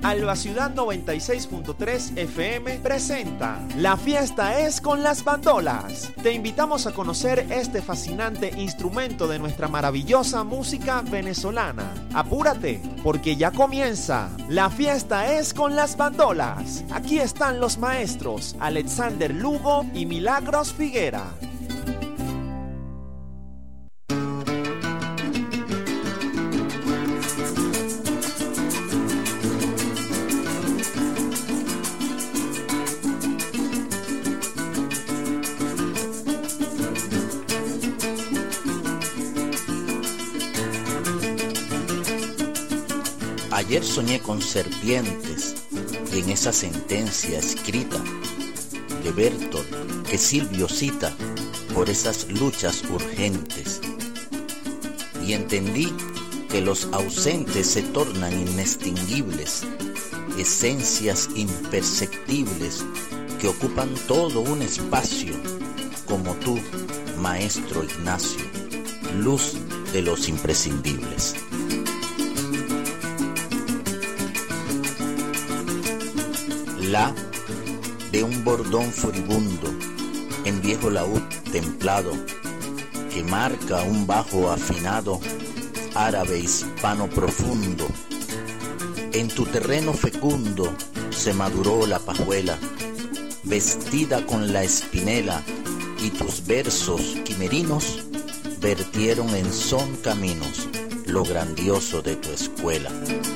Alba Ciudad 96.3 FM presenta La fiesta es con las bandolas. Te invitamos a conocer este fascinante instrumento de nuestra maravillosa música venezolana. Apúrate, porque ya comienza. La fiesta es con las bandolas. Aquí están los maestros Alexander Lugo y Milagros Figuera. Ayer soñé con serpientes y en esa sentencia escrita de Bertolt que Silvio cita por esas luchas urgentes. Y entendí que los ausentes se tornan inextinguibles, esencias imperceptibles que ocupan todo un espacio, como tú, maestro Ignacio, luz de los imprescindibles. La de un bordón furibundo en viejo laúd templado que marca un bajo afinado árabe hispano profundo. En tu terreno fecundo se maduró la pajuela vestida con la espinela y tus versos quimerinos vertieron en son caminos lo grandioso de tu escuela.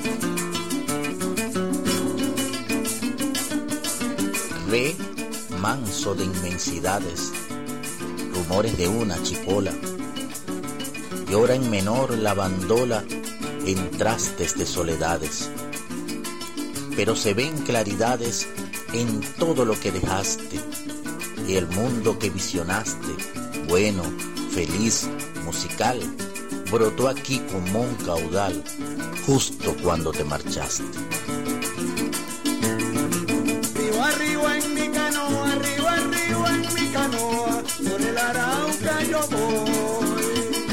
Re manso de inmensidades, rumores de una chipola, llora en menor la bandola en trastes de soledades, pero se ven claridades en todo lo que dejaste, y el mundo que visionaste, bueno, feliz, musical, brotó aquí como un caudal, justo cuando te marchaste. Arriba en mi canoa, arriba en mi canoa, por el Arauca yo voy.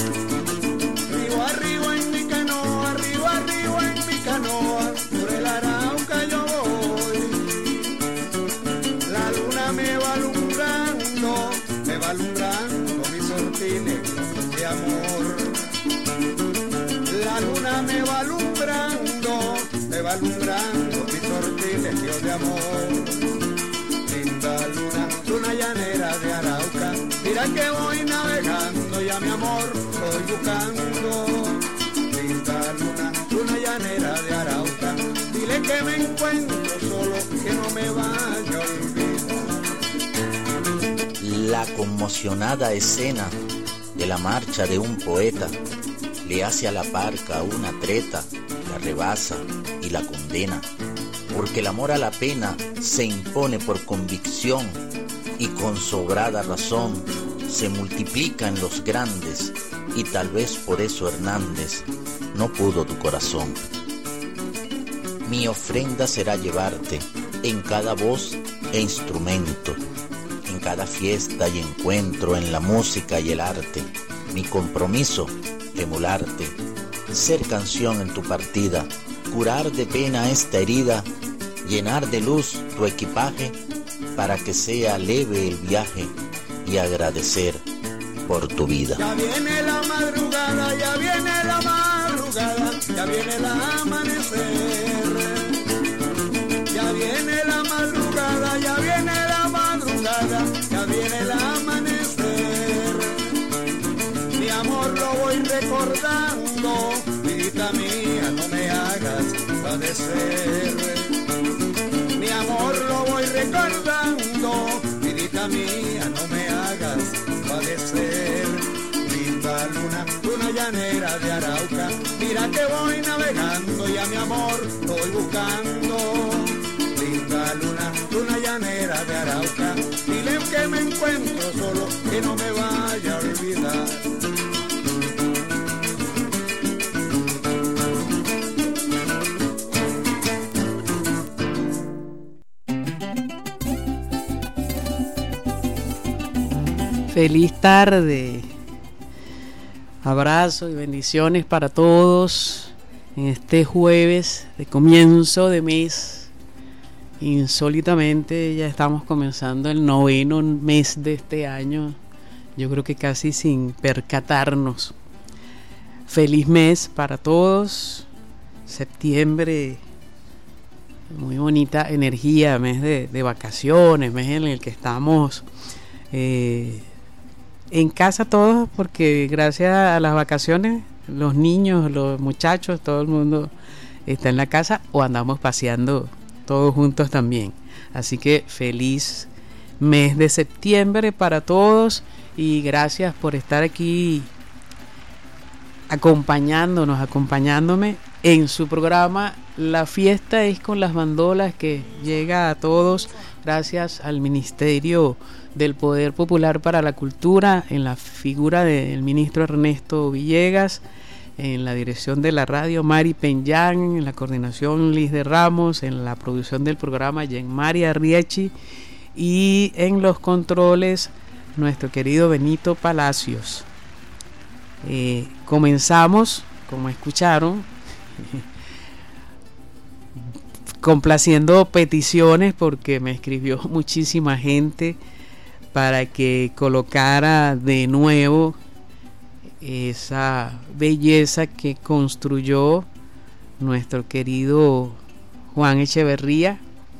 Arriba en mi canoa, arriba en mi canoa, por el Arauca yo voy. La luna me va alumbrando mis sortines de amor. La luna me va alumbrando mis sortiles de amor. Luna llanera de Arauca, mira que voy navegando, ya mi amor voy buscando. Linda luna llanera de Arauca, dile que me encuentro solo, que no me vaya a olvidar. La conmocionada escena de la marcha de un poeta le hace a la parca una treta, la rebasa y la condena, porque el amor a la pena se impone por convicción y con sobrada razón se multiplica en los grandes, y tal vez por eso Hernández no pudo tu corazón. Mi ofrenda será llevarte en cada voz e instrumento, en cada fiesta y encuentro, en la música y el arte. Mi compromiso, emularte, ser canción en tu partida, curar de pena esta herida, llenar de luz tu equipaje para que sea leve el viaje y agradecer por tu vida. Ya viene la madrugada, ya viene la madrugada, ya viene el amanecer. Ya viene la madrugada, ya viene la madrugada, ya viene el amanecer. Mi amor lo voy recordando, vidita mía, no me hagas padecer. Mi amor lo voy recordando, vidita mía, no me hagas padecer. Linda luna llanera de Arauca, mira que voy navegando y a mi amor voy buscando. Linda luna llanera de Arauca, dile que me encuentro solo, que no me vaya a olvidar. Feliz tarde, abrazo y bendiciones para todos en este jueves de comienzo de mes. Insólitamente ya estamos comenzando el 9º mes de este año, yo creo que casi sin percatarnos. Feliz mes para todos. Septiembre, muy bonita energía, mes de vacaciones, mes en el que estamos en casa todos, porque gracias a las vacaciones los niños, los muchachos, todo el mundo está en la casa o andamos paseando todos juntos también. Así que feliz mes de septiembre para todos y gracias por estar aquí acompañándome en su programa La Fiesta es con las Bandolas, que llega a todos gracias al Ministerio del Poder Popular para la Cultura, en la figura del ministro Ernesto Villegas, en la dirección de la radio Mari Peñán, en la coordinación Liz de Ramos, en la producción del programa Yenmari Arriechi y en los controles nuestro querido Benito Palacios. Comenzamos, como escucharon, complaciendo peticiones, porque me escribió muchísima gente para que colocara de nuevo esa belleza que construyó nuestro querido Juan Echeverría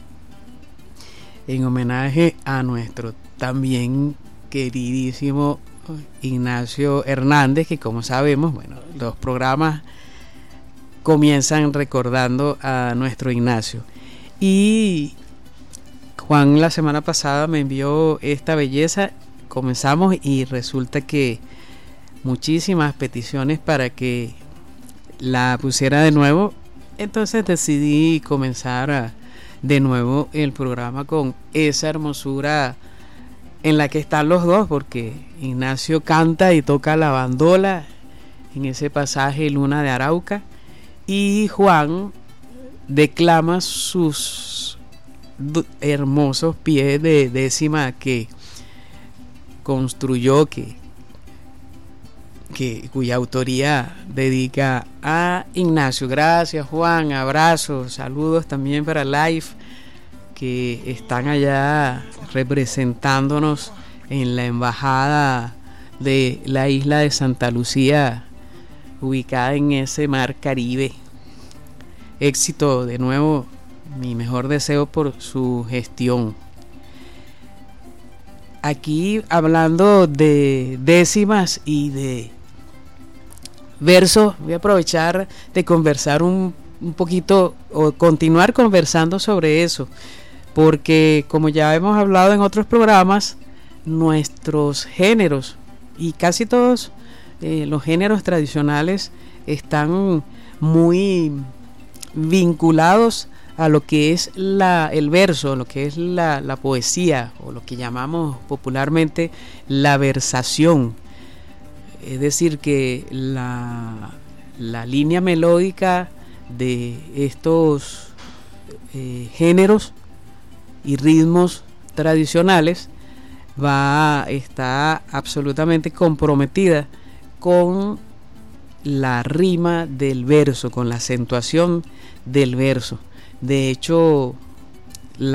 en homenaje a nuestro también queridísimo Ignacio Hernández, que como sabemos, bueno, los programas comienzan recordando a nuestro Ignacio. Y Juan la semana pasada me envió esta belleza, comenzamos y resulta que muchísimas peticiones para que la pusiera de nuevo, entonces decidí comenzar de nuevo el programa con esa hermosura en la que están los dos, porque Ignacio canta y toca la bandola en ese pasaje Luna de Arauca y Juan declama sus hermosos pies de décima que construyó, cuya autoría dedica a Ignacio. Gracias, Juan, abrazos, saludos también para Life, que están allá representándonos en la embajada de la isla de Santa Lucía, ubicada en ese mar Caribe. Éxito de nuevo, mi mejor deseo por su gestión. Aquí hablando de décimas y de versos, voy a aprovechar de conversar un poquito o continuar conversando sobre eso, porque como ya hemos hablado en otros programas, nuestros géneros y casi todos los géneros tradicionales están muy vinculados a lo que es el verso, lo que es la poesía, o lo que llamamos popularmente la versación. Es decir, que la línea melódica de estos géneros y ritmos tradicionales está absolutamente comprometida con la rima del verso, con la acentuación del verso. De hecho, el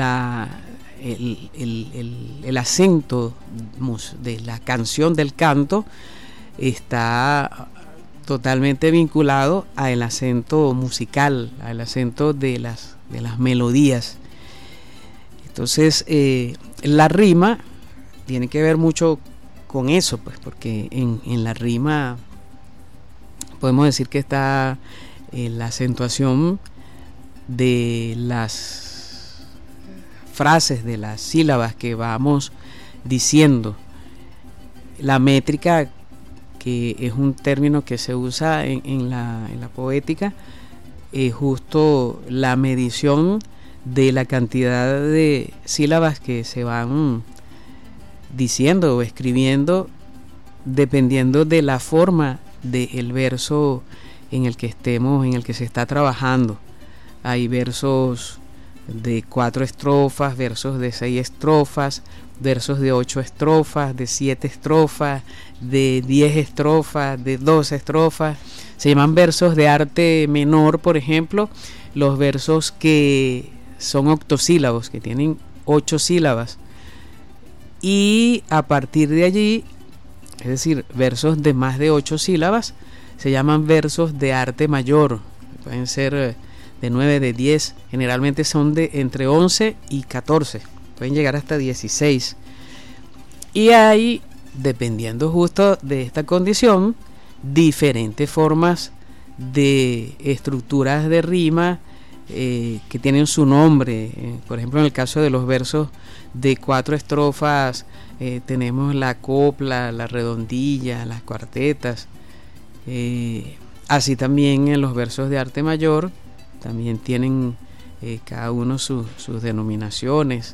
acento de la canción del canto está totalmente vinculado al acento musical, al acento de las melodías. Entonces, la rima tiene que ver mucho con eso, pues, porque en la rima podemos decir que está la acentuación de las frases, de las sílabas que vamos diciendo. La métrica, que es un término que se usa en la poética, es justo la medición de la cantidad de sílabas que se van diciendo o escribiendo dependiendo de la forma del verso en el que se está trabajando. Hay versos de 4 estrofas, versos de 6 estrofas, versos de 8 estrofas, de 7 estrofas, de 10 estrofas, de 12 estrofas. Se llaman versos de arte menor, por ejemplo, los versos que son octosílabos, que tienen 8 sílabas. Y a partir de allí, es decir, versos de más de 8 sílabas, se llaman versos de arte mayor. Pueden ser de 9, de 10, generalmente son de entre 11 y 14, pueden llegar hasta 16. Y hay, dependiendo justo de esta condición, diferentes formas de estructuras de rima que tienen su nombre. Por ejemplo, en el caso de los versos de 4 estrofas, tenemos la copla, la redondilla, las cuartetas. Así también en los versos de arte mayor también tienen cada uno sus denominaciones.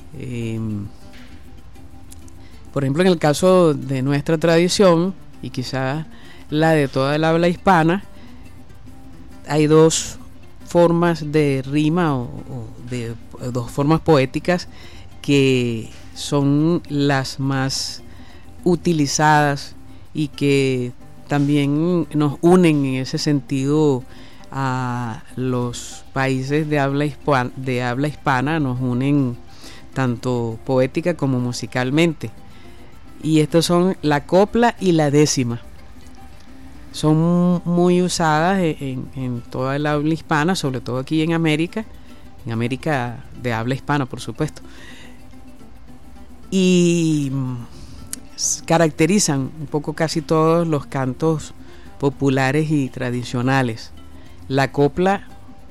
Por ejemplo, en el caso de nuestra tradición y quizás la de toda el habla hispana, hay 2 formas de rima o de 2 formas poéticas que son las más utilizadas y que también nos unen en ese sentido a los países de habla hispana, nos unen tanto poética como musicalmente. Y estos son la copla y la décima. Son muy usadas en toda el habla hispana, sobre todo aquí en América de habla hispana, por supuesto. Y caracterizan un poco casi todos los cantos populares y tradicionales. La copla,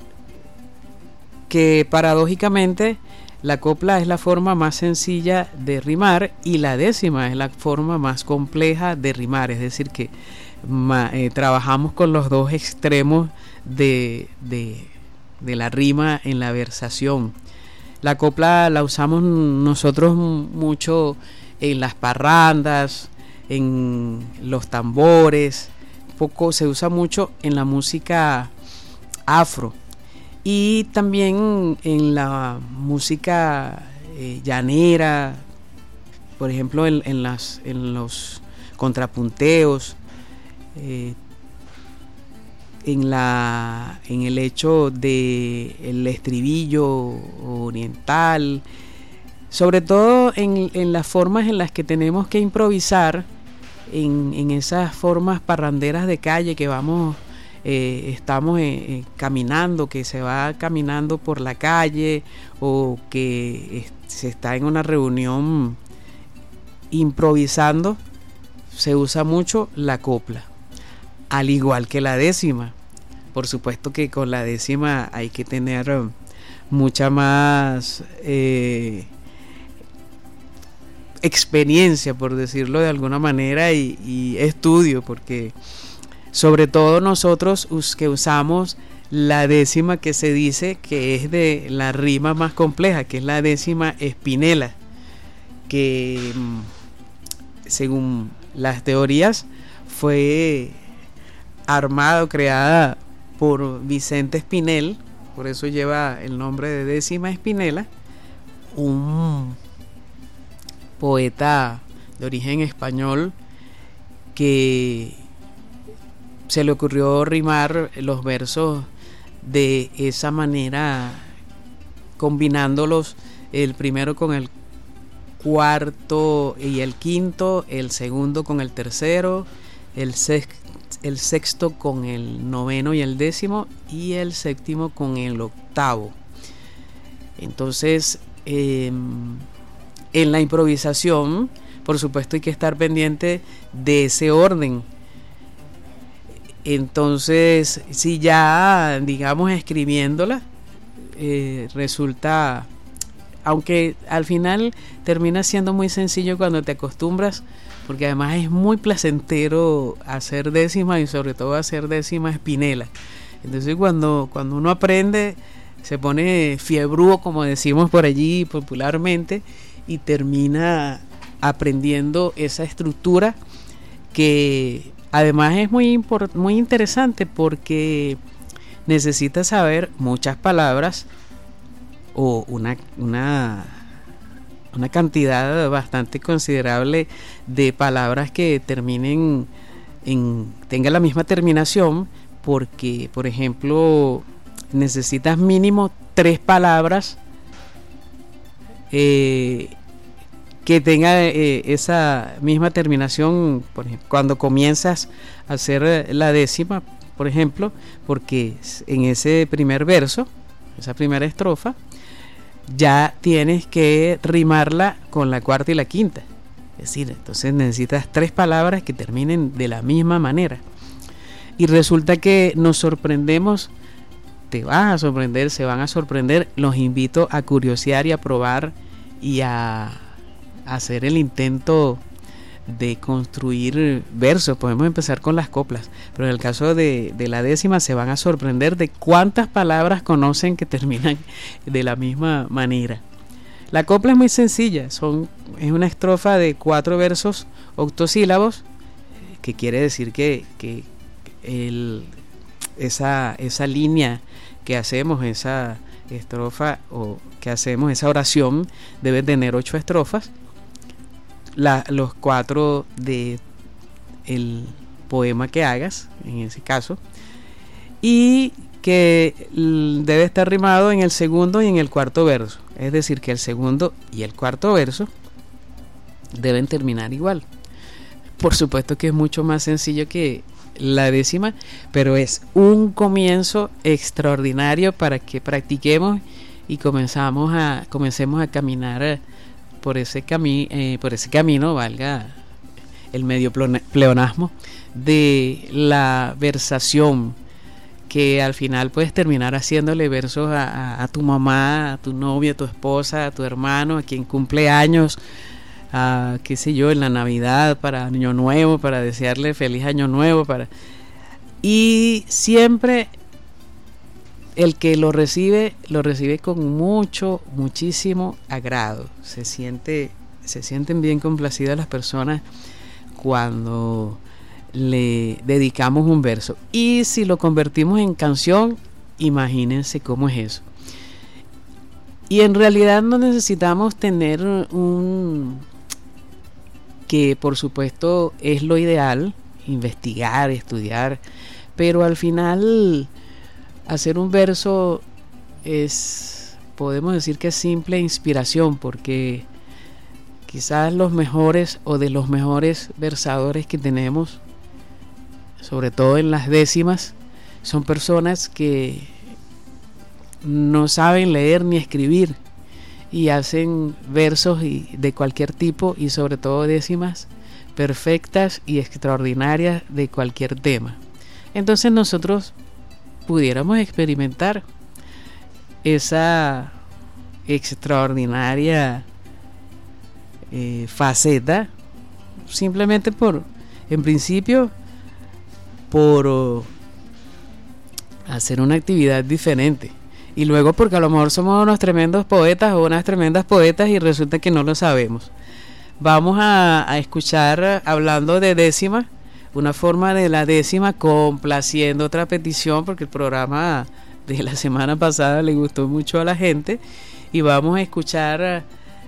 que paradójicamente la copla es la forma más sencilla de rimar y la décima es la forma más compleja de rimar, es decir que trabajamos con los 2 extremos de la rima en la versación. La copla la usamos nosotros mucho en las parrandas, en los tambores, poco se usa mucho en la música afro y también en la música llanera, por ejemplo en los contrapunteos, en el hecho de el estribillo oriental, sobre todo en las formas en las que tenemos que improvisar, en esas formas parranderas de calle que estamos caminando, que se va caminando por la calle o que se está en una reunión improvisando, se usa mucho la copla, al igual que la décima. Por supuesto que con la décima hay que tener mucha más experiencia, por decirlo de alguna manera, y estudio, porque sobre todo nosotros que usamos la décima, que se dice que es de la rima más compleja, que es la décima espinela, que según las teorías fue armada o creada por Vicente Espinel, por eso lleva el nombre de décima espinela, un poeta de origen español que se le ocurrió rimar los versos de esa manera, combinándolos, el primero con el cuarto y el quinto, el segundo con el tercero, el sexto con el noveno y el décimo, y el séptimo con el octavo. Entonces, en la improvisación, por supuesto, hay que estar pendiente de ese orden. Entonces, si ya, digamos, escribiéndola, resulta, aunque al final termina siendo muy sencillo cuando te acostumbras, porque además es muy placentero hacer décima y sobre todo hacer décima espinela. Entonces cuando uno aprende, se pone fiebrúo, como decimos por allí popularmente, y termina aprendiendo esa estructura que además es muy interesante, porque necesitas saber muchas palabras o una cantidad bastante considerable de palabras que tenga la misma terminación, porque, por ejemplo, necesitas mínimo 3 palabras que tenga esa misma terminación. Por ejemplo, cuando comienzas a hacer la décima, por ejemplo, porque en ese primer verso, esa primera estrofa, ya tienes que rimarla con la cuarta y la quinta. Es decir, entonces necesitas 3 palabras que terminen de la misma manera. Y resulta que nos sorprendemos, te vas a sorprender, se van a sorprender. Los invito a curiosear y a probar y a hacer el intento de construir versos. Podemos empezar con las coplas, pero en el caso de la décima se van a sorprender de cuántas palabras conocen que terminan de la misma manera. La copla es muy sencilla, es una estrofa de 4 versos octosílabos, que quiere decir que esa línea que hacemos, esa estrofa o que hacemos, esa oración, debe tener 8 estrofas. Los 4 de el poema que hagas, en ese caso, y que debe estar rimado en el segundo y en el cuarto verso. Es decir, que el segundo y el cuarto verso deben terminar igual. Por supuesto que es mucho más sencillo que la décima, pero es un comienzo extraordinario para que practiquemos y comencemos a caminar por ese camino, valga el medio pleonasmo, de la versación, que al final puedes terminar haciéndole versos a tu mamá, a tu novia, a tu esposa, a tu hermano, a quien cumple años, qué sé yo, en la Navidad, para Año Nuevo, para desearle feliz Año Nuevo, y siempre el que lo recibe con muchísimo agrado. Se sienten bien complacidas las personas cuando le dedicamos un verso. Y si lo convertimos en canción, imagínense cómo es eso. Y en realidad no necesitamos tener que por supuesto es lo ideal, investigar, estudiar, pero al final hacer un verso podemos decir que es simple inspiración, porque quizás los mejores o de los mejores versadores que tenemos, sobre todo en las décimas, son personas que no saben leer ni escribir y hacen versos de cualquier tipo, y sobre todo décimas perfectas y extraordinarias de cualquier tema. Entonces nosotros pudiéramos experimentar esa extraordinaria faceta, simplemente en principio por hacer una actividad diferente, y luego porque a lo mejor somos unos tremendos poetas o unas tremendas poetas y resulta que no lo sabemos. Vamos a escuchar, hablando de décima, una forma de la décima, complaciendo otra petición, porque el programa de la semana pasada le gustó mucho a la gente, y vamos a escuchar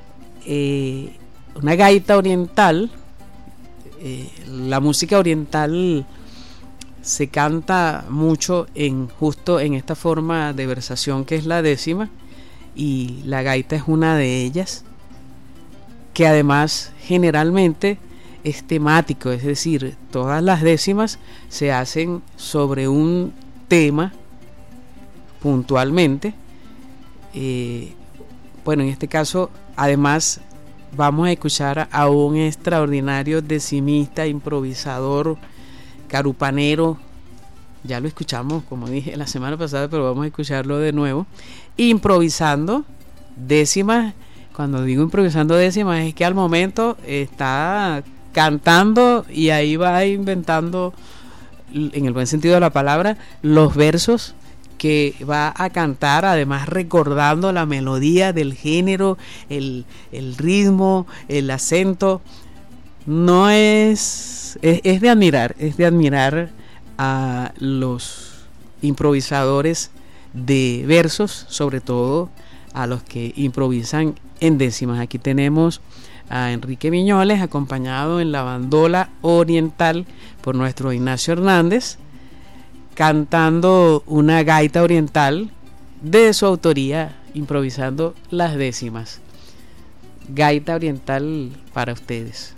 una gaita oriental. La música oriental se canta mucho justo en esta forma de versación que es la décima, y la gaita es una de ellas, que además generalmente es temático, es decir, todas las décimas se hacen sobre un tema puntualmente. Bueno, en este caso además vamos a escuchar a un extraordinario decimista, improvisador, carupanero. Ya lo escuchamos, como dije la semana pasada, pero vamos a escucharlo de nuevo, improvisando décimas. Cuando digo improvisando décimas, es que al momento está cantando y ahí va inventando, en el buen sentido de la palabra, los versos que va a cantar, además recordando la melodía del género, el ritmo, el acento. No es de admirar a los improvisadores de versos, sobre todo a los que improvisan en décimas. Aquí tenemos a Enrique Viñoles, acompañado en la bandola oriental por nuestro Ignacio Hernández, cantando una gaita oriental de su autoría, improvisando las décimas. Gaita oriental para ustedes.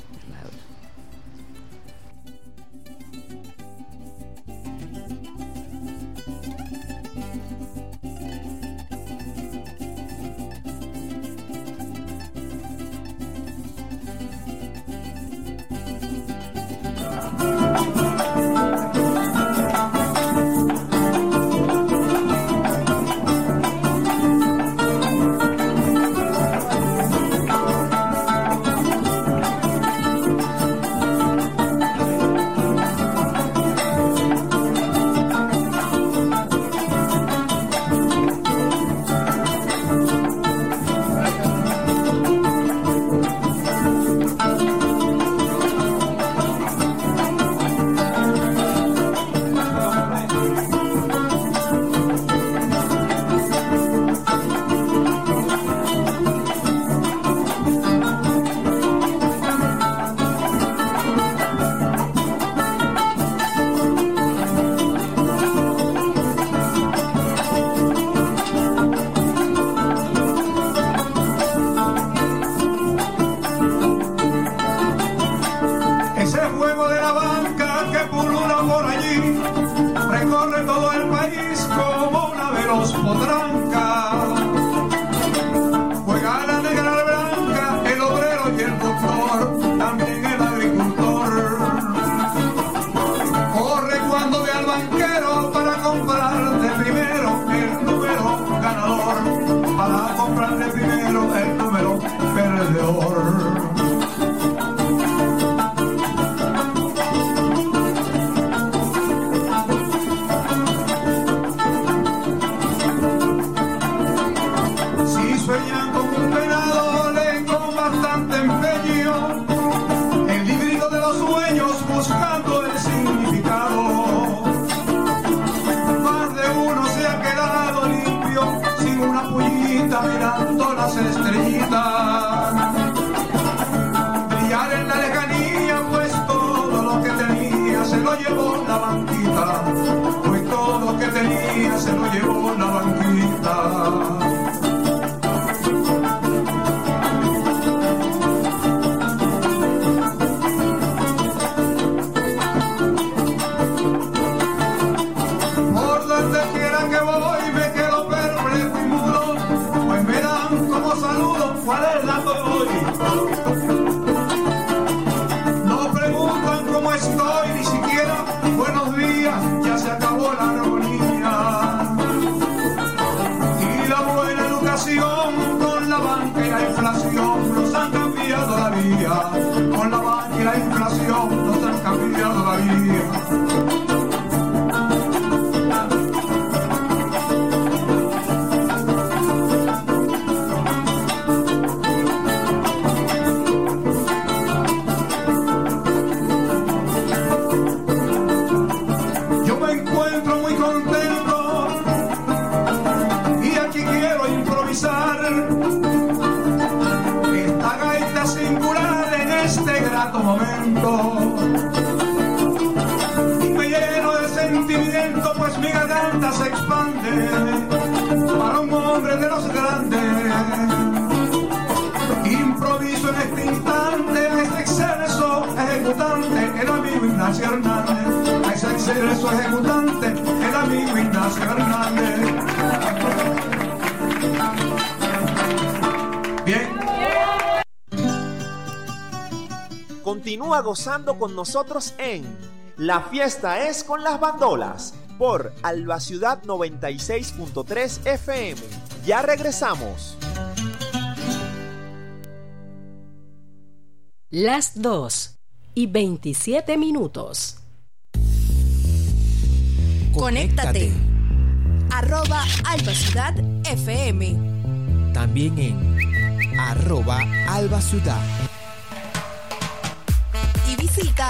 Continúa gozando con nosotros en La Fiesta es con las Bandolas por Alba Ciudad 96.3 FM. Ya regresamos. Las 2:27. Conéctate. @Alba Ciudad FM. También en @Alba Ciudad. Y visita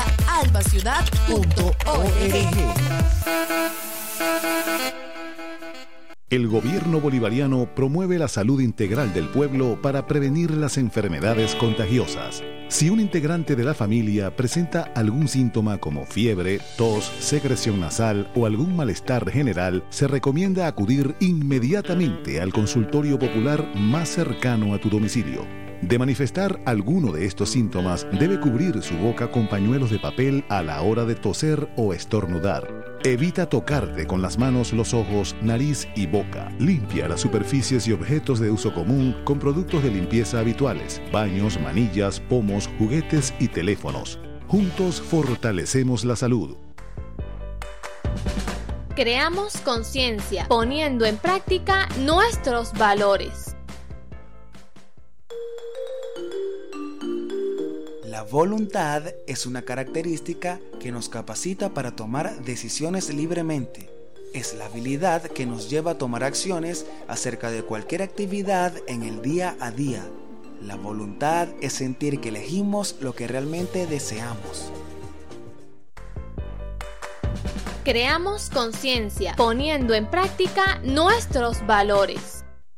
albaciudad.org. El gobierno bolivariano promueve la salud integral del pueblo para prevenir las enfermedades contagiosas. Si un integrante de la familia presenta algún síntoma como fiebre, tos, secreción nasal o algún malestar general, se recomienda acudir inmediatamente al consultorio popular más cercano a tu domicilio. De manifestar alguno de estos síntomas, debe cubrir su boca con pañuelos de papel a la hora de toser o estornudar. Evita tocarte con las manos los ojos, nariz y boca. Limpia las superficies y objetos de uso común con productos de limpieza habituales, baños, manillas, pomos, juguetes y teléfonos. Juntos fortalecemos la salud. Creamos conciencia, poniendo en práctica nuestros valores. La voluntad es una característica que nos capacita para tomar decisiones libremente. Es la habilidad que nos lleva a tomar acciones acerca de cualquier actividad en el día a día. La voluntad es sentir que elegimos lo que realmente deseamos. Creamos conciencia, poniendo en práctica nuestros valores.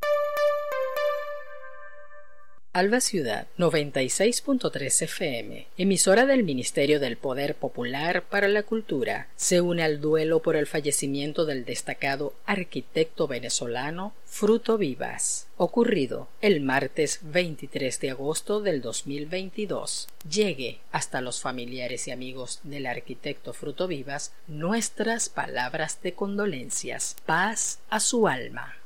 Alba Ciudad 96.3 FM, emisora del Ministerio del Poder Popular para la Cultura, se une al duelo por el fallecimiento del destacado arquitecto venezolano Fruto Vivas, ocurrido el martes 23 de agosto del 2022. Llegue hasta los familiares y amigos del arquitecto Fruto Vivas nuestras palabras de condolencias. Paz a su alma.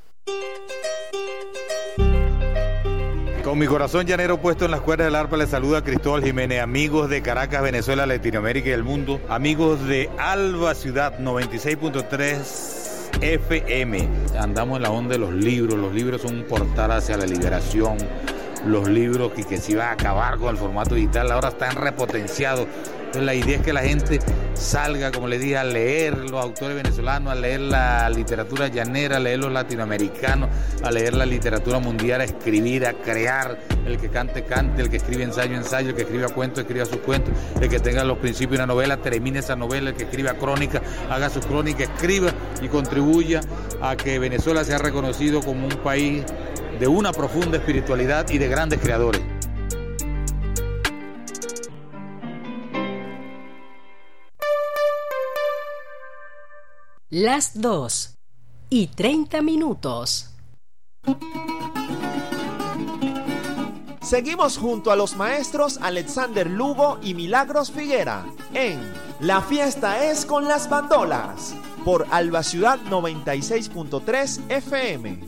Con mi corazón llanero puesto en las cuerdas del arpa, les saluda Cristóbal Jiménez, amigos de Caracas, Venezuela, Latinoamérica y el mundo, amigos de Alba Ciudad 96.3 FM. Andamos en la onda de los libros son un portal hacia la liberación. Los libros que se iban a acabar con el formato digital ahora están repotenciados. Entonces la idea es que la gente salga, como les dije, a leer los autores venezolanos, a leer la literatura llanera, a leer los latinoamericanos, a leer la literatura mundial, a escribir, a crear. El que cante, el que escribe ensayo, el que escriba cuento, escriba sus cuentos, el que tenga los principios de una novela, termine esa novela, el que escriba crónica, haga sus crónicas, escriba y contribuya a que Venezuela sea reconocido como un país de una profunda espiritualidad y de grandes creadores. Las 2:30. Seguimos junto a los maestros Alexander Lugo y Milagros Figuera en La Fiesta es con las Bandolas por Alba Ciudad 96.3 FM.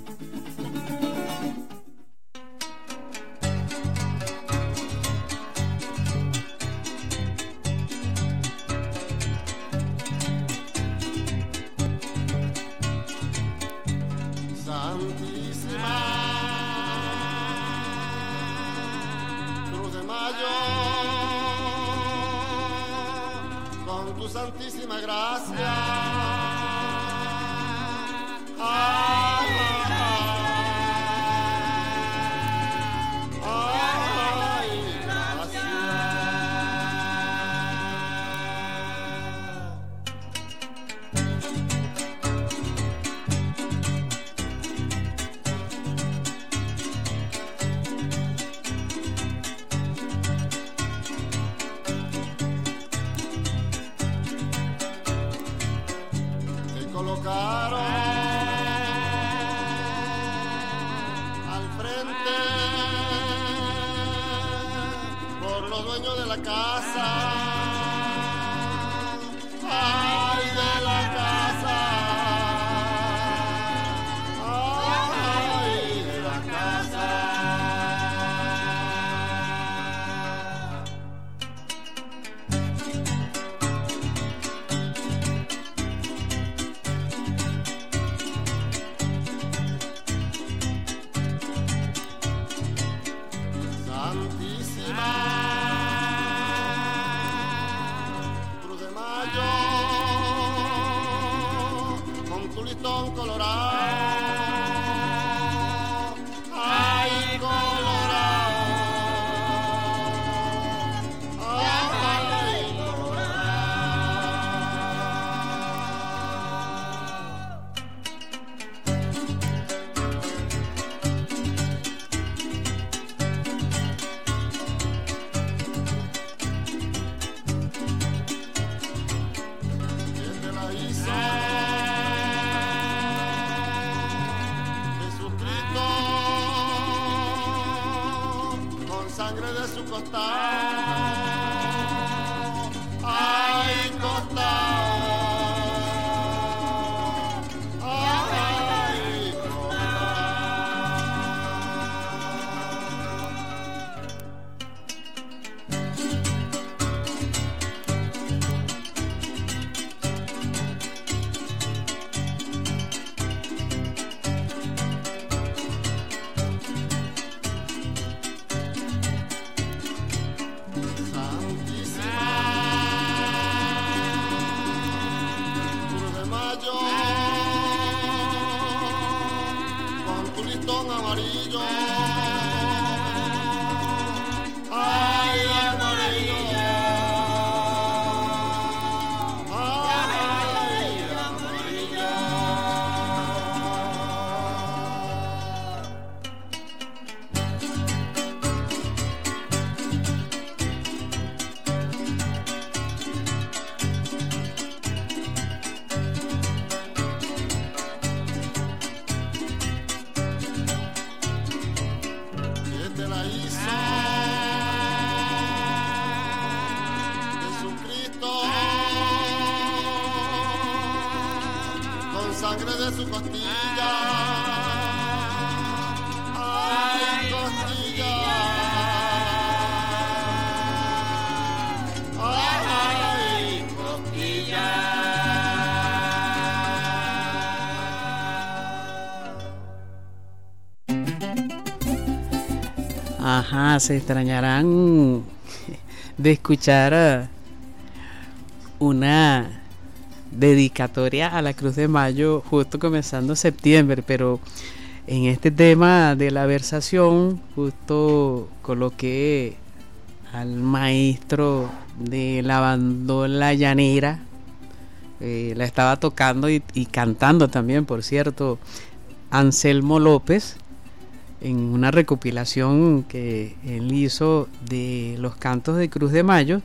Santísima gracia. sangre de su costado, ay, costado. Sangre de su costilla, ay, costilla, ay, costilla. Ajá, se extrañarán de escuchar una dedicatoria a la Cruz de Mayo justo comenzando septiembre, pero en este tema de la versación justo coloqué al maestro de la bandola llanera, la estaba tocando y cantando también, por cierto, Anselmo López, en una recopilación que él hizo de los cantos de Cruz de Mayo.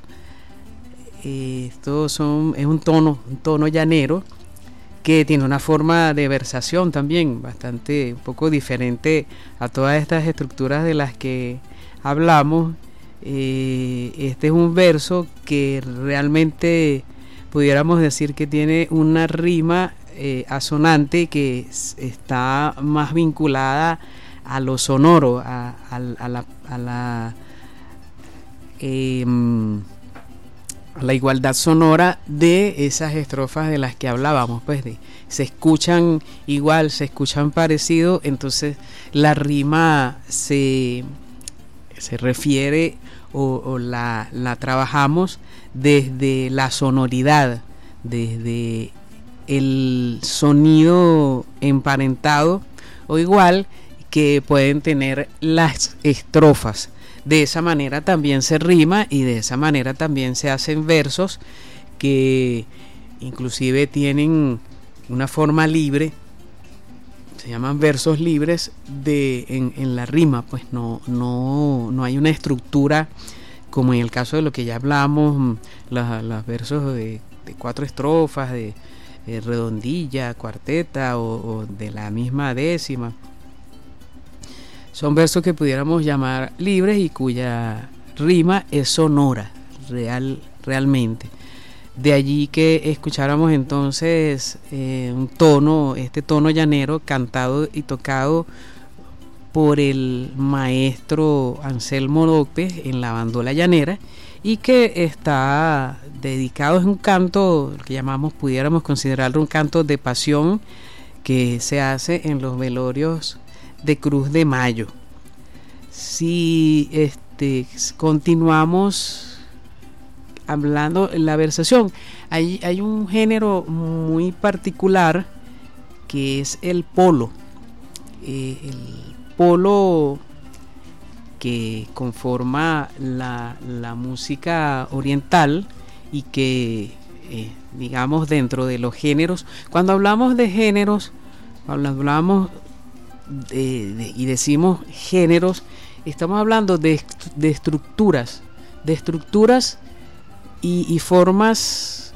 Es un tono llanero que tiene una forma de versación también bastante, un poco diferente a todas estas estructuras de las que hablamos. Este es un verso que realmente pudiéramos decir que tiene una rima asonante que está más vinculada a lo sonoro, a la igualdad sonora de esas estrofas de las que hablábamos, pues se escuchan igual, se escuchan parecido, entonces la rima se refiere o la trabajamos desde la sonoridad, desde el sonido emparentado o igual que pueden tener las estrofas. De esa manera también se rima y de esa manera también se hacen versos que inclusive tienen una forma libre, se llaman versos libres en la rima, pues no hay una estructura como en el caso de lo que ya hablamos, los versos de 4 estrofas, de redondilla, cuarteta o de la misma décima. Son versos que pudiéramos llamar libres y cuya rima es sonora, realmente. De allí que escucháramos entonces este tono llanero cantado y tocado por el maestro Anselmo López en la bandola llanera y que está dedicado, es un canto que pudiéramos considerarlo un canto de pasión que se hace en los velorios de Cruz de Mayo. Si continuamos hablando en la versación, hay un género muy particular que es el polo. El polo que conforma la música oriental y que digamos dentro de los géneros, cuando hablamos de géneros, cuando hablamos y decimos géneros, estamos hablando de estructuras y formas,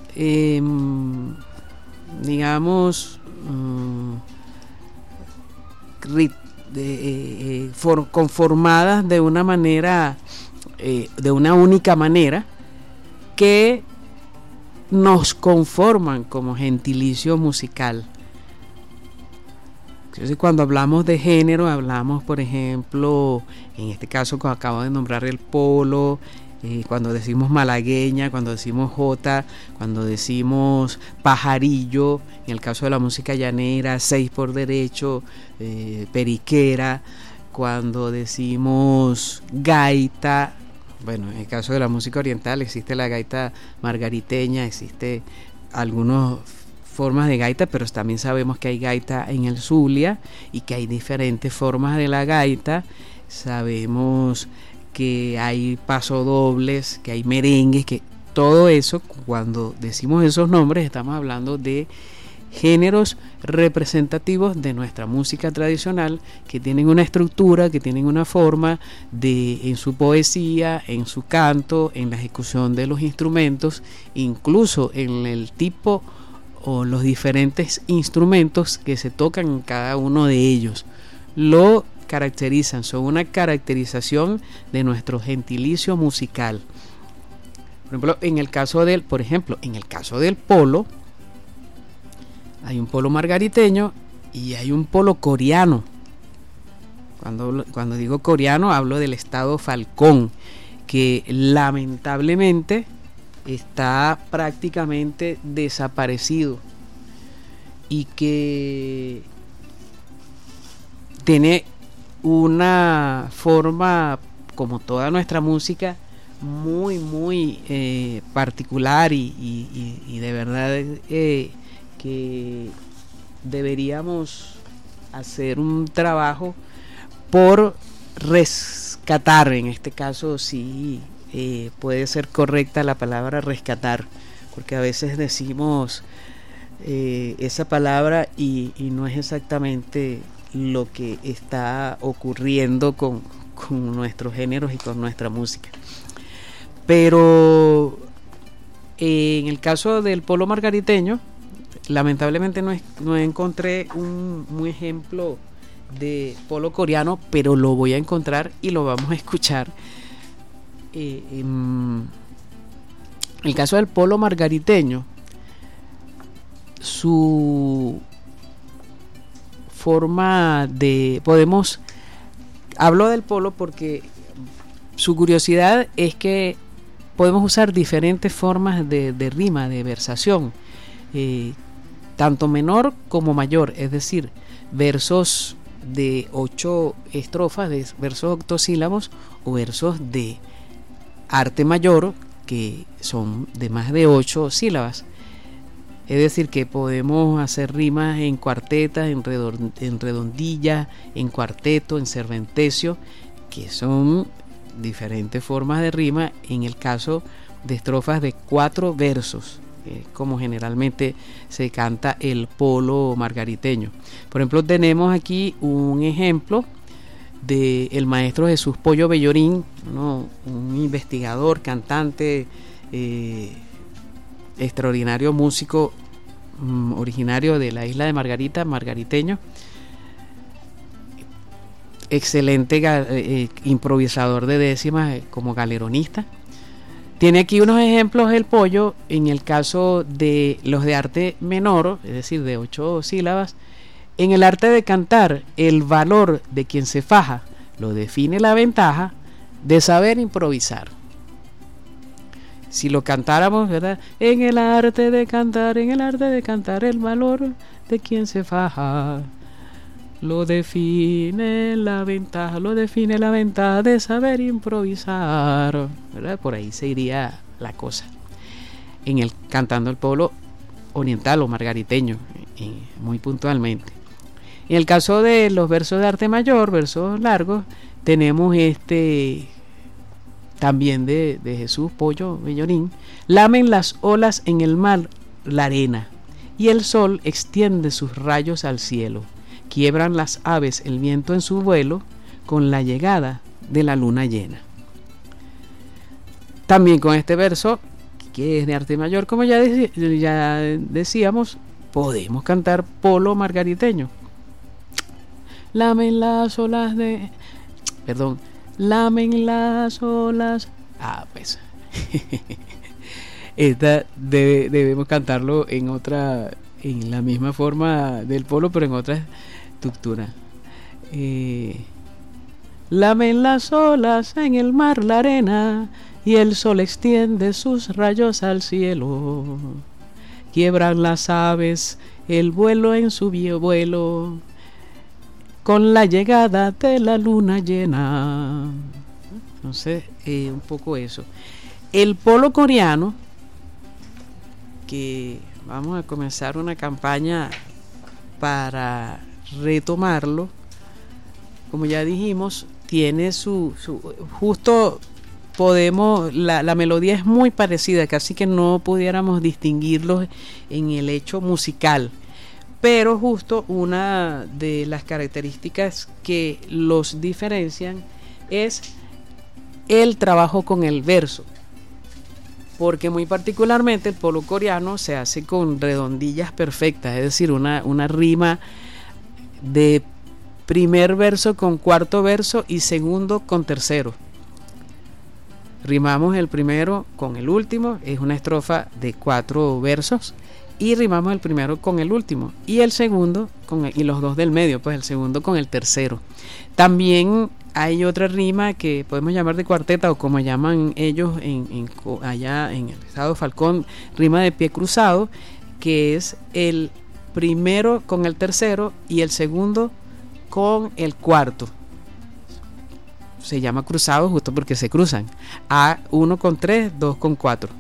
digamos, conformadas de una manera, de una única manera, que nos conforman como gentilicio musical. Entonces, cuando hablamos de género, hablamos, por ejemplo, en este caso que acabo de nombrar, el polo, cuando decimos malagueña, cuando decimos jota, cuando decimos pajarillo, en el caso de la música llanera, 6 por derecho, periquera, cuando decimos gaita. Bueno, en el caso de la música oriental existe la gaita margariteña, existe algunas formas de gaita, pero también sabemos que hay gaita en el Zulia y que hay diferentes formas de la gaita. Sabemos que hay pasodobles, que hay merengues, que todo eso, cuando decimos esos nombres, estamos hablando de géneros representativos de nuestra música tradicional, que tienen una estructura, que tienen una forma en su poesía, en su canto, en la ejecución de los instrumentos, incluso en el tipo o los diferentes instrumentos que se tocan en cada uno de ellos. Lo caracterizan, son una caracterización de nuestro gentilicio musical. Por ejemplo, en el caso del polo, hay un polo margariteño y hay un polo coreano. Cuando digo coreano, hablo del estado Falcón, que lamentablemente está prácticamente desaparecido y que tiene una forma, como toda nuestra música, muy particular y de verdad que deberíamos hacer un trabajo por rescatar. En este caso sí puede ser correcta la palabra rescatar, porque a veces decimos esa palabra y no es exactamente lo que está ocurriendo con nuestros géneros y con nuestra música. Pero en el caso del polo margariteño, lamentablemente no encontré un ejemplo de polo coreano, pero lo voy a encontrar y lo vamos a escuchar. En el caso del polo margariteño, su forma de... hablo del polo porque su curiosidad es que podemos usar diferentes formas de rima, de versación, tanto menor como mayor, es decir, versos de 8 estrofas, de versos octosílabos, o versos de arte mayor que son de más de 8 sílabas. Es decir, que podemos hacer rimas en cuartetas, en redondilla, en cuarteto, en serventecio, que son diferentes formas de rima en el caso de estrofas de 4 versos, como generalmente se canta el polo margariteño. Por ejemplo, tenemos aquí un ejemplo del maestro Jesús Pollo Bellorín, un investigador, cantante, extraordinario músico, originario de la isla de Margarita, margariteño, excelente improvisador de décimas como galeronista. Tiene aquí unos ejemplos el Pollo en el caso de los de arte menor, es decir, de 8 sílabas. En el arte de cantar, el valor de quien se faja lo define la ventaja de saber improvisar. Si lo cantáramos, ¿verdad? En el arte de cantar, el valor de quien se faja lo define la ventaja de saber improvisar, ¿verdad? Por ahí se iría la cosa. Cantando el polo oriental o margariteño, muy puntualmente. En el caso de los versos de arte mayor, versos largos, tenemos también de Jesús Pollo Bellorín. Lamen las olas en el mar la arena, y el sol extiende sus rayos al cielo. Quiebran las aves el viento en su vuelo con la llegada de la luna llena. También con este verso, que es de arte mayor, como ya decíamos, podemos cantar polo margariteño. lamen las olas de... Perdón, lamen las olas... Pues... Esta debemos cantarlo en la misma forma del polo, pero en otra estructura. Lamen las olas en el mar la arena, y el sol extiende sus rayos al cielo. Quiebran las aves el vuelo en su vuelo, con la llegada de la luna llena. Entonces, un poco eso. El polo coreano, que vamos a comenzar una campaña para retomarlo, como ya dijimos, tiene su justo podemos, la melodía es muy parecida, casi que no pudiéramos distinguirlos en el hecho musical, pero justo una de las características que los diferencian es el trabajo con el verso, porque muy particularmente el polo coreano se hace con redondillas perfectas, es decir, una rima de primer verso con cuarto verso y segundo con tercero. Rimamos el primero con el último, es una estrofa de 4 versos, y rimamos el primero con el último y el segundo y los dos del medio, pues el segundo con el tercero. También hay otra rima que podemos llamar de cuarteta, o como llaman ellos allá en el estado Falcón, rima de pie cruzado, que es el primero con el tercero y el segundo con el cuarto. Se llama cruzado justo porque se cruzan. A1 con 3, 2 con 4.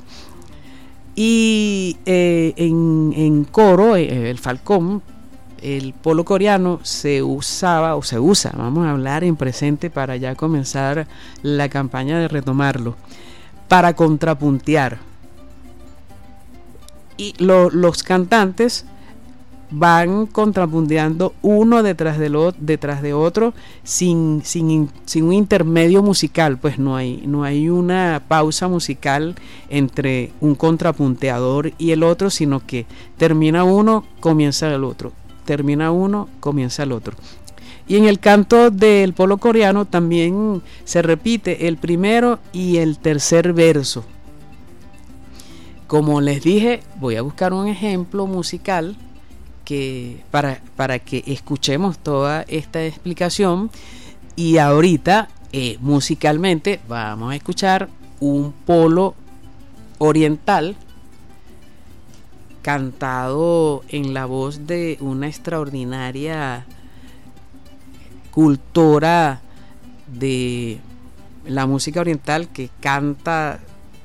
Y en coro, el Falcón, el polo coreano se usaba o se usa, vamos a hablar en presente para ya comenzar la campaña de retomarlo, para contrapuntear. Y los cantantes van contrapunteando uno detrás de otro sin un intermedio musical, pues no hay una pausa musical entre un contrapunteador y el otro, sino que termina uno, comienza el otro, termina uno, comienza el otro. Y en el canto del polo coreano también se repite el primero y el tercer verso. Como les dije, voy a buscar un ejemplo musical para que escuchemos toda esta explicación, y ahorita musicalmente vamos a escuchar un polo oriental cantado en la voz de una extraordinaria cultora de la música oriental que canta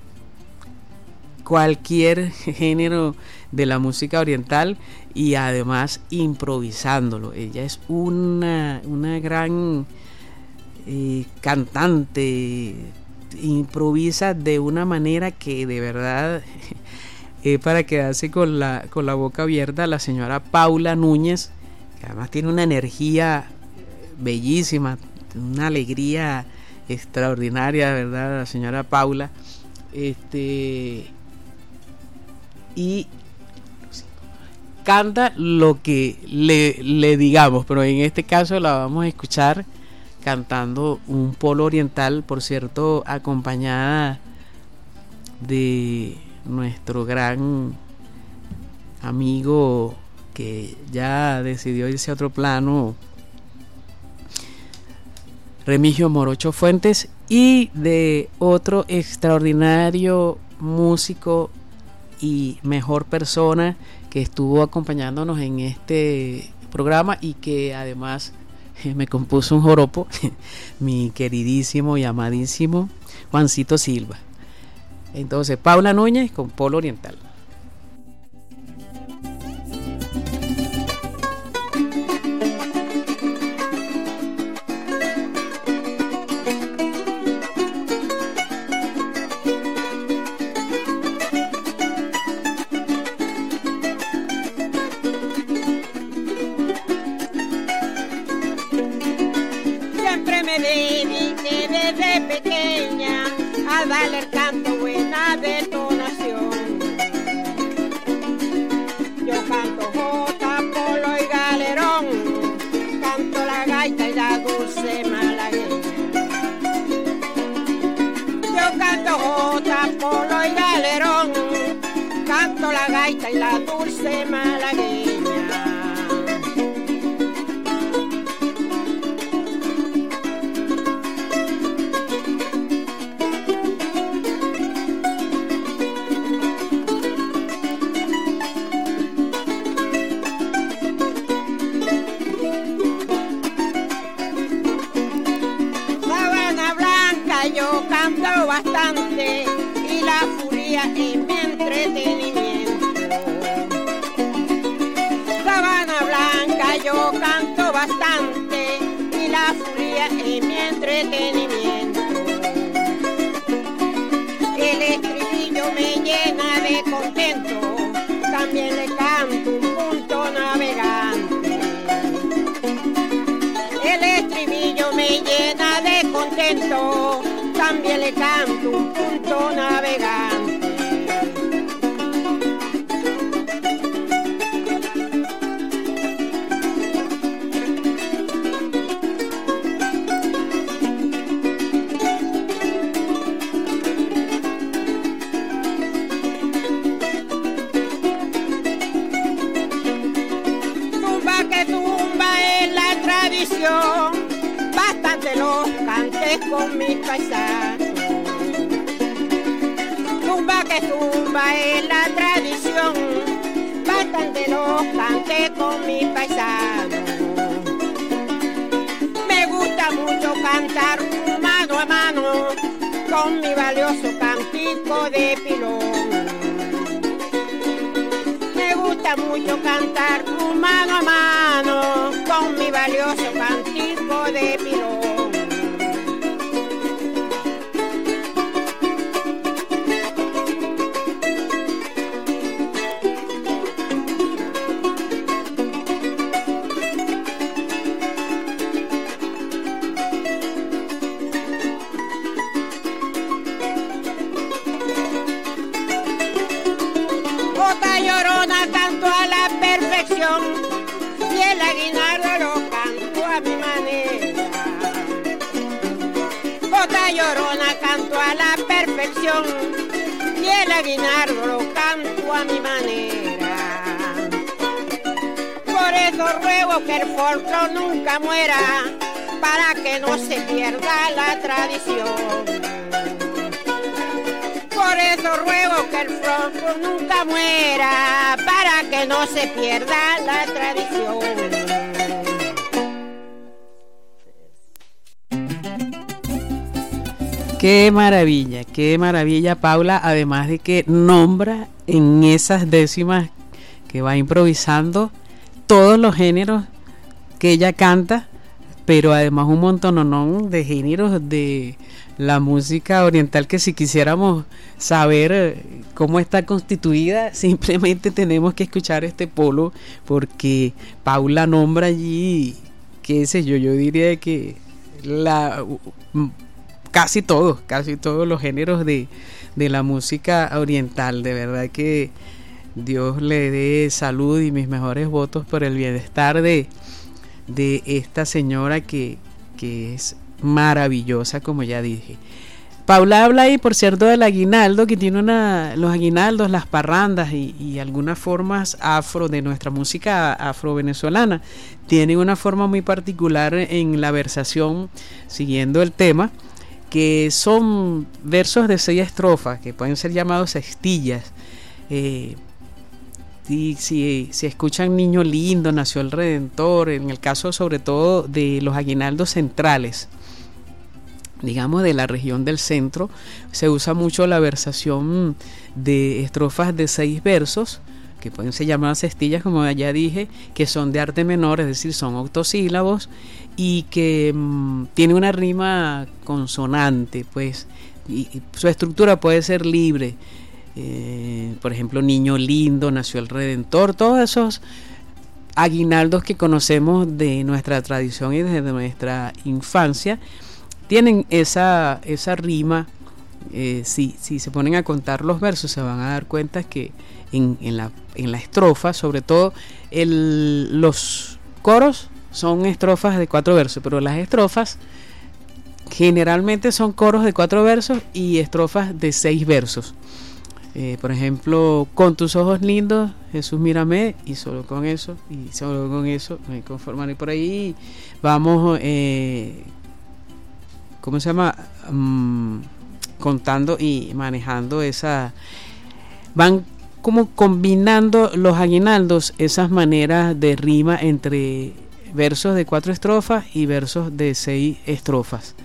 cualquier género de la música oriental y además improvisándolo. Ella es una gran cantante, improvisa de una manera que de verdad es para quedarse con la boca abierta. La señora Paula Núñez, que además tiene una energía bellísima, una alegría extraordinaria, ¿verdad? La señora Paula, y canta lo que le digamos, pero en este caso la vamos a escuchar cantando un polo oriental, por cierto, acompañada de nuestro gran amigo que ya decidió irse a otro plano, Remigio Morocho Fuentes, y de otro extraordinario músico y mejor persona que estuvo acompañándonos en este programa y que además me compuso un joropo, mi queridísimo y amadísimo Juancito Silva. Entonces, Paula Núñez con polo oriental. Dale el canto, buena detonación. Yo canto jota, polo y galerón, canto la la gaita y la dulce malagueña. Yo canto jota, polo y galerón, canto la gaita y la dulce malagueña. Yo canto bastante y la furia es mi entretenimiento. Sabana Blanca yo canto bastante y la furia es mi entretenimiento. El estribillo me llena de contento, también le canto un punto navegante. El estribillo me llena de contento, también le canto un punto navegante. Tumba que tumba es la tradición, bastante los cantes con mis paisanos. Tumba que tumba es la tradición, bastante los cantes con mis paisanos. Me gusta mucho cantar mano a mano con mi valioso cantico de pilón. Me gusta mucho cantar mano a mano con mi valioso cantico de pilón. Jota llorona canto a la perfección y el aguinaldo lo canto a mi manera. Jota llorona canto a la perfección y el aguinaldo lo canto a mi manera. Por eso ruego que el folclore nunca muera, para que no se pierda la tradición. Por eso ruego que el folclore nunca muera, para que no se pierda la tradición. Qué maravilla, Paula, además de que nombra en esas décimas que va improvisando todos los géneros que ella canta, pero además un montononón de géneros de la música oriental que si quisiéramos saber cómo está constituida, simplemente tenemos que escuchar este polo, porque Paula nombra allí, qué sé yo diría que casi todos los géneros de la música oriental. De verdad que Dios le dé salud y mis mejores votos por el bienestar de esta señora que es maravillosa, como ya dije. Paula habla ahí, por cierto, del aguinaldo, que tiene los aguinaldos, las parrandas y algunas formas afro de nuestra música afro-venezolana. Tiene una forma muy particular en la versación, siguiendo el tema, que son versos de 6 estrofas, que pueden ser llamados sextillas. Si escuchan Niño Lindo, Nació el Redentor, en el caso sobre todo de los aguinaldos centrales, digamos de la región del centro, se usa mucho la versación de estrofas de 6 versos, que pueden ser llamadas sextillas, como ya dije, que son de arte menor, es decir, son octosílabos, y que tiene una rima consonante, pues, y su estructura puede ser libre. Por ejemplo, Niño Lindo, Nació el Redentor, todos esos aguinaldos que conocemos de nuestra tradición y desde nuestra infancia tienen esa rima. Si se ponen a contar los versos, se van a dar cuenta que en la estrofa, sobre todo los coros son estrofas de 4 versos, pero las estrofas generalmente son coros de 4 versos y estrofas de 6 versos. Por ejemplo, con tus ojos lindos, Jesús mírame, y solo con eso me conformaré. Por ahí vamos, ¿cómo se llama? Contando y manejando van como combinando los aguinaldos, esas maneras de rima entre versos de 4 estrofas y versos de 6 estrofas.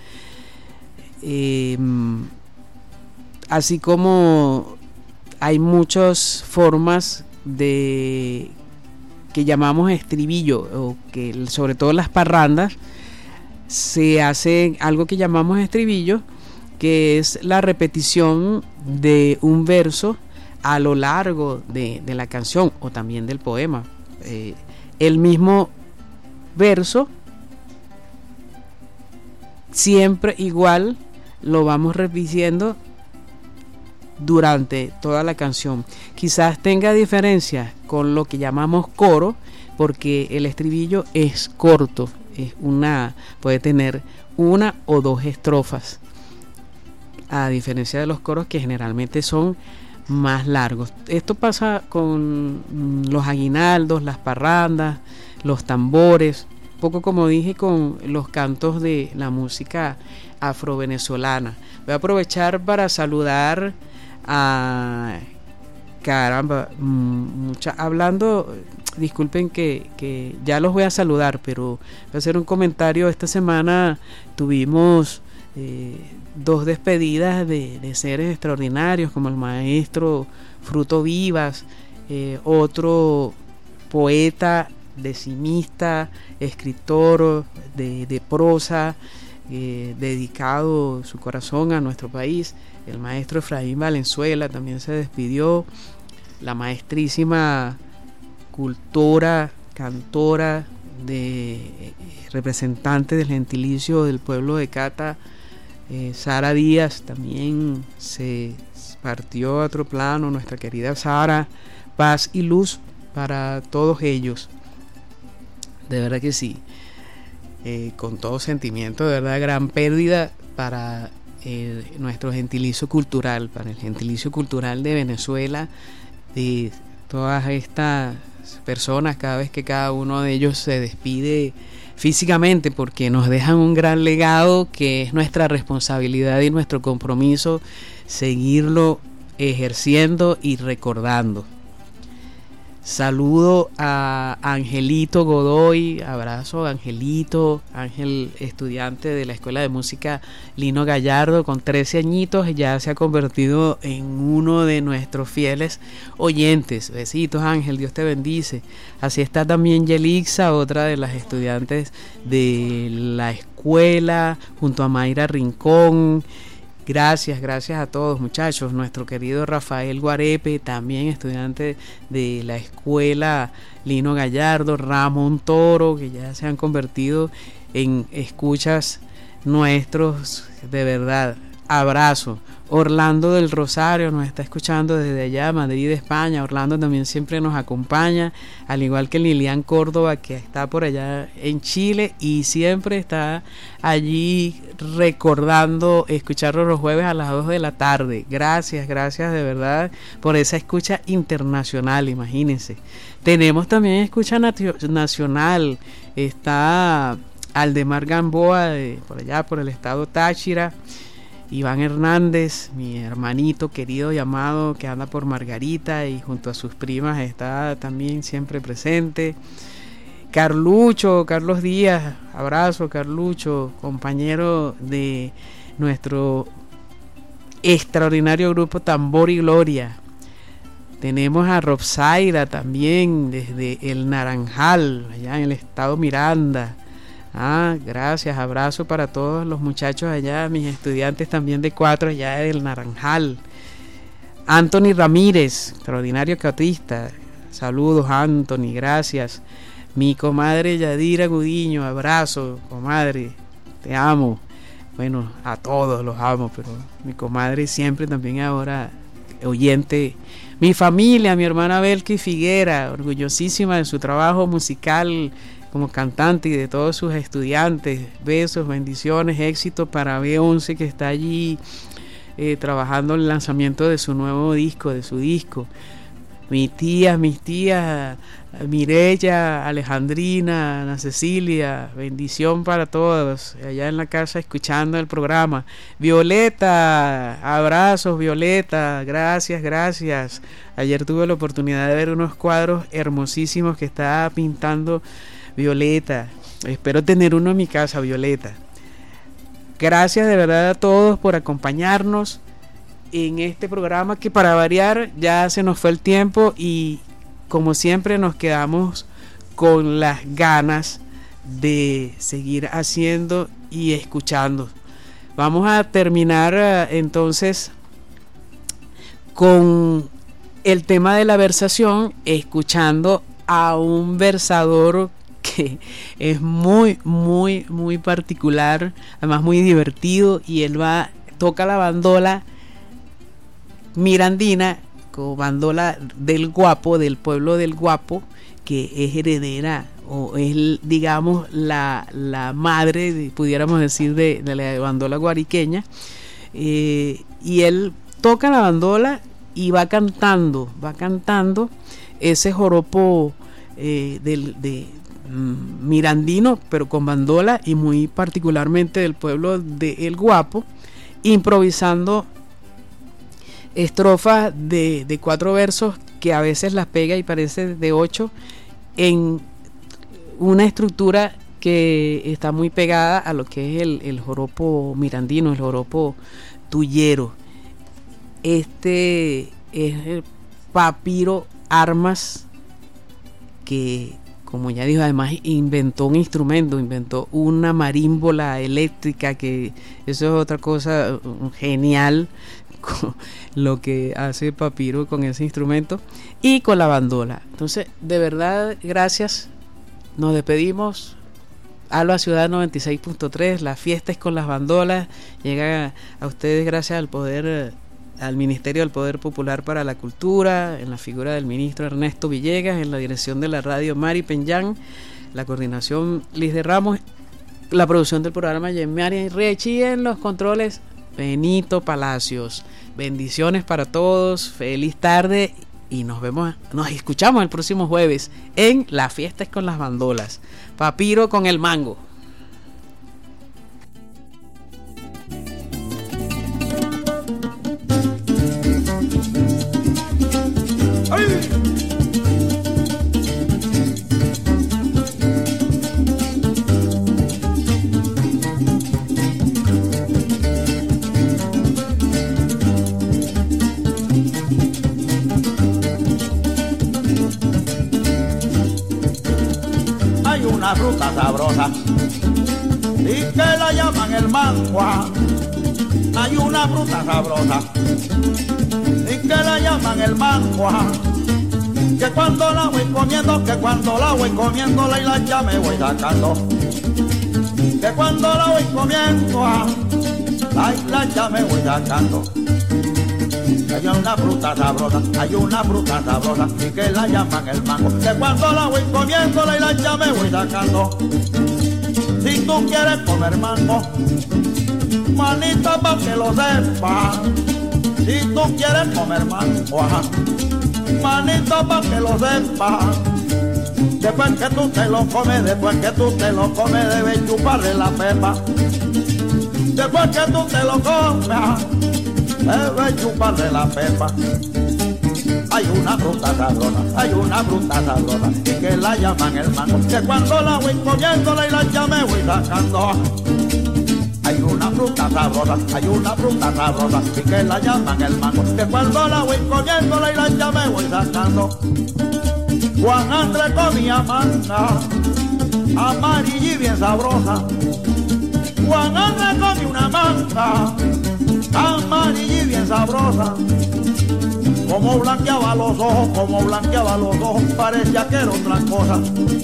Así como hay muchas formas que llamamos estribillo, o que sobre todo las parrandas se hace algo que llamamos estribillo, que es la repetición de un verso a lo largo de la canción o también del poema. El mismo verso siempre igual lo vamos repitiendo durante toda la canción. Quizás tenga diferencias con lo que llamamos coro, porque el estribillo es corto, puede tener 1 o 2 estrofas, a diferencia de los coros que generalmente son más largos. Esto pasa con los aguinaldos, las parrandas, los tambores, poco como dije con los cantos de la música afrovenezolana. Voy a aprovechar para saludar disculpen que ya los voy a saludar, pero voy a hacer un comentario. Esta semana tuvimos 2 despedidas de seres extraordinarios, como el maestro Fruto Vivas, otro poeta, decimista, escritor de prosa, dedicado su corazón a nuestro país. El maestro Efraín Valenzuela también se despidió. La maestrísima cultora, cantora, representante del gentilicio del pueblo de Cata, Sara Díaz, también se partió a otro plano. Nuestra querida Sara, paz y luz para todos ellos. De verdad que sí, con todo sentimiento, de verdad, gran pérdida para nuestro gentilicio cultural, para el gentilicio cultural de Venezuela, de todas estas personas, cada vez que cada uno de ellos se despide físicamente, porque nos dejan un gran legado que es nuestra responsabilidad y nuestro compromiso seguirlo ejerciendo y recordando. Saludo a Angelito Godoy, abrazo Angelito, Ángel, estudiante de la Escuela de Música Lino Gallardo, con 13 añitos, ya se ha convertido en uno de nuestros fieles oyentes. Besitos, Ángel, Dios te bendice. Así está también Yelixa, otra de las estudiantes de la escuela, junto a Mayra Rincón. Gracias a todos, muchachos. Nuestro querido Rafael Guarepe, también estudiante de la escuela Lino Gallardo, Ramón Toro, que ya se han convertido en escuchas nuestros, de verdad. Abrazo. Orlando del Rosario nos está escuchando desde allá, Madrid, España. Orlando también siempre nos acompaña, al igual que Lilian Córdoba, que está por allá en Chile y siempre está allí recordando escucharlo los jueves a las 2 de la tarde. Gracias de verdad por esa escucha internacional, imagínense. Tenemos también escucha nacional, está Aldemar Gamboa, por allá por el estado Táchira. Iván Hernández, mi hermanito querido y amado, que anda por Margarita y junto a sus primas está también siempre presente. Carlos Díaz, abrazo Carlucho, compañero de nuestro extraordinario grupo Tambor y Gloria. Tenemos a Robsaida también desde el Naranjal, allá en el estado Miranda. Gracias, abrazo para todos los muchachos allá, mis estudiantes también de 4 allá del Naranjal. Anthony Ramírez, extraordinario cautista, saludos Anthony, gracias. Mi comadre Yadira Gudiño, abrazo, comadre, te amo. Bueno, a todos los amo, pero mi comadre siempre también ahora oyente. Mi familia, mi hermana Belki Figuera, orgullosísima de su trabajo musical como cantante y de todos sus estudiantes. Besos, bendiciones, éxito para B11 que está allí trabajando en el lanzamiento de su nuevo disco, de su disco. Mis tías, Mireya, Alejandrina, Ana Cecilia, bendición para todos allá en la casa escuchando el programa. Violeta, abrazos Violeta, gracias. Ayer tuve la oportunidad de ver unos cuadros hermosísimos que está pintando Violeta. Espero tener uno en mi casa, Violeta. Gracias de verdad a todos por acompañarnos en este programa, que para variar ya se nos fue el tiempo y como siempre nos quedamos con las ganas de seguir haciendo y escuchando. Vamos a terminar entonces con el tema de la versación, escuchando a un versador que es muy particular, además muy divertido, y él toca la bandola mirandina, con bandola del Guapo, del pueblo del Guapo, que es heredera o es, digamos, la madre, pudiéramos decir, de la bandola guariqueña, y él toca la bandola y va cantando ese joropo mirandino, pero con bandola, y muy particularmente del pueblo de El Guapo, improvisando estrofas de 4 versos que a veces las pega y parece de 8, en una estructura que está muy pegada a lo que es el joropo mirandino, el joropo tuyero. Este es el Papiro Armas, que, como ya dijo, además inventó un instrumento, inventó una marímbola eléctrica, que eso es otra cosa genial, lo que hace Papiro con ese instrumento y con la bandola. Entonces, de verdad, gracias. Nos despedimos. Alba Ciudad 96.3, la fiesta es con las bandolas. Llega a ustedes gracias al Ministerio del Poder Popular para la Cultura, en la figura del ministro Ernesto Villegas, en la dirección de la radio Mari Peñán, la coordinación Liz de Ramos, la producción del programa Yemari Rechi, en los controles Benito Palacios. Bendiciones para todos, feliz tarde y nos escuchamos el próximo jueves en La Fiesta es con las Bandolas. Papiro con el mango. ¡Ay! Una fruta sabrosa y que la llaman el mangua. Hay una fruta sabrosa y que la llaman el mangua, que cuando la voy comiendo, la hilacha me voy sacando, que cuando la voy comiendo, la hilacha me voy sacando. Hay una fruta sabrosa y que la llaman el mango, que cuando la voy comiendo la hilacha me voy sacando. Si tú quieres comer mango, manita pa' que lo sepas. Si tú quieres comer mango, manita pa' que lo sepas. Después que tú te lo comes, debes chuparle la pepa. Después que tú te lo comes, debe chuparle la pepa. Hay una fruta sabrosa y que la llaman el mango, que cuando la voy comiendo la hilacha me voy sacando. Hay una fruta sabrosa y que la llaman el mango, que cuando la voy comiendo la hilacha me voy sacando. Juan Andrés comía manga amarilla y bien sabrosa. Juan Andrés comía una manga amarilla y bien sabrosa. Como blanqueaba los ojos, parecía que era otra cosa.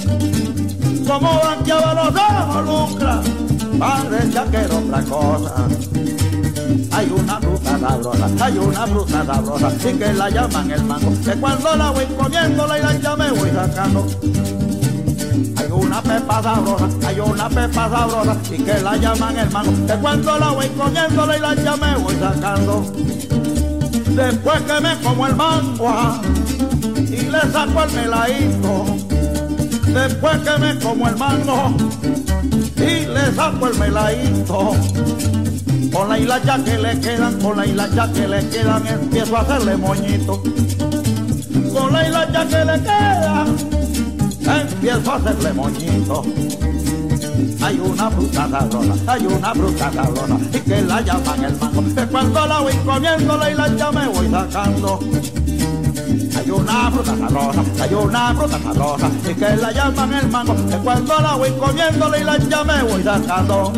Como blanqueaba los ojos, lucra, parecía que era otra cosa. Hay una fruta sabrosa, y que la llaman el mango, que cuando la voy comiendo la hilacha me voy sacando. Hay una pepa sabrosa, hay una pepa sabrosa y que la llaman el mango. Que cuando la voy comiéndola y la ya me voy sacando. Después que me como el mango y le saco el meladito. Después que me como el mango y le saco el meladito. Con la hilacha que le quedan, con la hilacha que le quedan, empiezo a hacerle moñito. Con la hilacha que le queda, empiezo a hacerle moñito. Hay una fruta sabrosa, hay una fruta sabrosa y que la llaman el mango. Que cuando la voy comiendo la hilacha me voy sacando. Hay una fruta sabrosa, hay una fruta sabrosa y que la llaman el mango. Que cuando la voy comiendo la hilacha me voy sacando.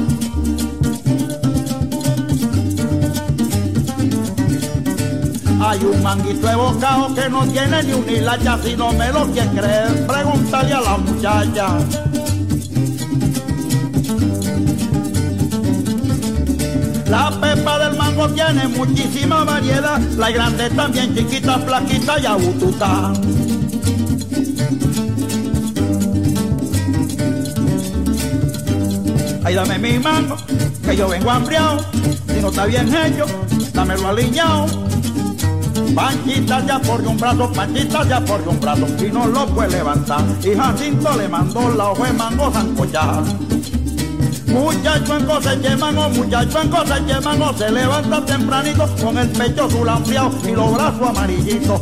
Hay un manguito evocado que no tiene ni una hilacha. Si no me lo quiere creer, pregúntale a la muchacha. La pepa del mango tiene muchísima variedad. La grande también, chiquita, flaquita y abututa. Ay, dame mi mango, que yo vengo hambriado. Si no está bien hecho, dámelo aliñado. Panchita ya por un brazo, Panchita ya por un brazo, y no lo puede levantar. Y Jacinto le mandó la hoja de mango sancochada. Muchacho en cosecha de mango, muchacho en cosecha de mango, se levanta tempranito con el pecho zulambriado y los brazos amarillitos.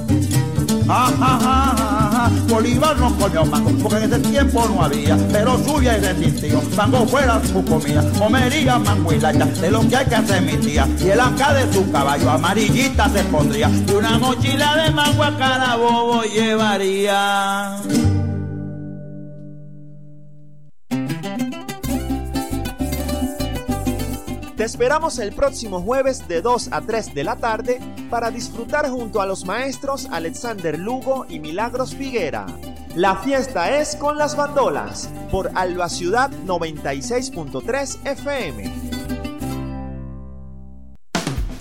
Bolívar no comió mango, porque en ese tiempo no había, pero subía y resistió. Mango fuera su comida, comería mango y lacha, de lo que hay que hacer mi tía. Y el anca de su caballo amarillita se pondría, y una mochila de mango a cada bobo llevaría. Te esperamos el próximo jueves de 2 a 3 de la tarde para disfrutar junto a los maestros Alexander Lugo y Milagros Figuera. La fiesta es con las bandolas por Alba Ciudad 96.3 FM.